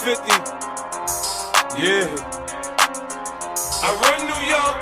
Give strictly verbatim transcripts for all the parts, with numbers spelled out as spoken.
fifty. Yeah. I run New York.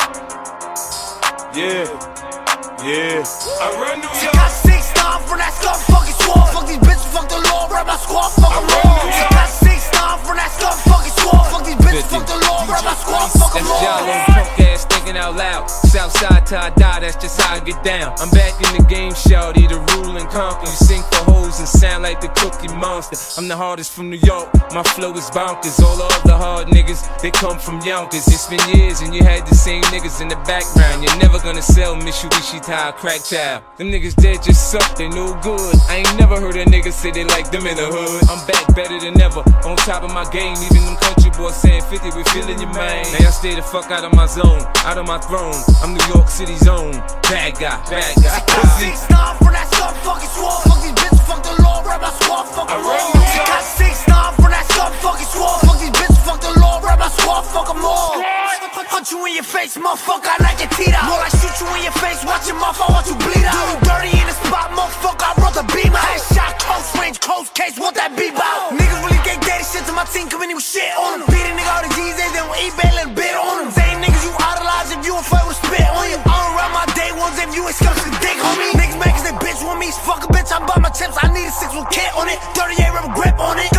Yeah. Yeah. I run New York. Got six nine from that scuff, fucking swore. Fuck these bitches, fuck the law, rap my squad, fuck them all. Got six nine from that scuff, fucking swore. Fuck these bitches, fuck the law, rap my squad, fuck them all. That's y'all punk ass thinking out loud. Southside till I die, that's just how I get down. I'm back in the game, shawty, the rule and conquer. You sing for hoes and sound like the Cookie Monster. I'm the hardest from New York, my flow is bonkers. All the other hard niggas, they come from Yonkers. It's been years and you had the same niggas in the background. You're never gonna sell Mitsubishi Tire crack child. Them niggas dead just suck, they no good. I ain't never heard a nigga say they like them in the hood. I'm back better than ever, on top of my game. Even them country boys saying fifty, we feeling your man. Now y'all stay the fuck out of my zone, out of my throne. I'm New York City's own bad guy, bad guy. Got six nine from that scuff, fucking swore. Fuck these bitches, fuck the law, rap my squad, fuck them all. Got six nine from that scuff, fucking swore. Fuck these bitches, fuck the law, rap my squad, fuck them all. Punch you in your face, motherfucker, I like your teeth out. More like shoot you in your face, watch your mouth, I want you bleed out. Do you dirty in the spot, motherfucker, I brought the beam out. Headshot, close range, close case, want that beep out. Niggas really get dirty shit to my team, coming in with shit on them. Beat a nigga all the G's, they don't eat bad, let a bit on them. Same niggas you idolize if you don't fight with a spit on you. I don't ride my day ones if you ain't scuffed the dick on me. Niggas mad cause they bitch want me, fuck a bitch, I buy my chips, I need a six with kit on it. thirty-eight rubber grip on it.